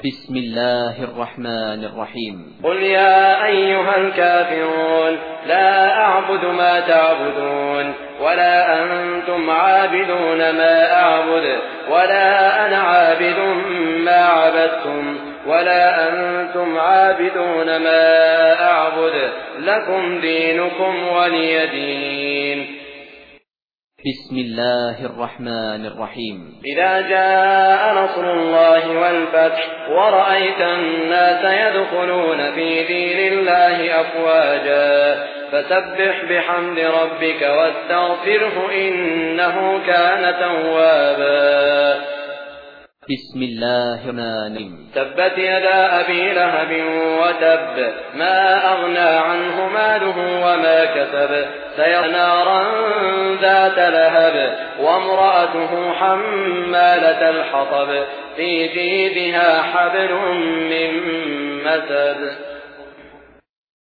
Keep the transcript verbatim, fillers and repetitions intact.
بسم الله الرحمن الرحيم قل يا أيها الكافرون لا أعبد ما تعبدون ولا أنتم عابدون ما أعبد ولا أنا عابد ما عبدتم ولا أنتم عابدون ما أعبد لكم دينكم ولي دين. بسم الله الرحمن الرحيم إذا جاء نصر الله والفتح ورأيت الناس يدخلون في دين الله أفواجا فسبح بحمد ربك واستغفره إنه كان توابا. بسم الله الرحمن الرحيم تبت يدا أبي لهب وتب ما أغنى عنه ماله وما كسب سيصلى نارا ذات لهب وامرأته حمالة الحطب في جيدها حبل من مسد.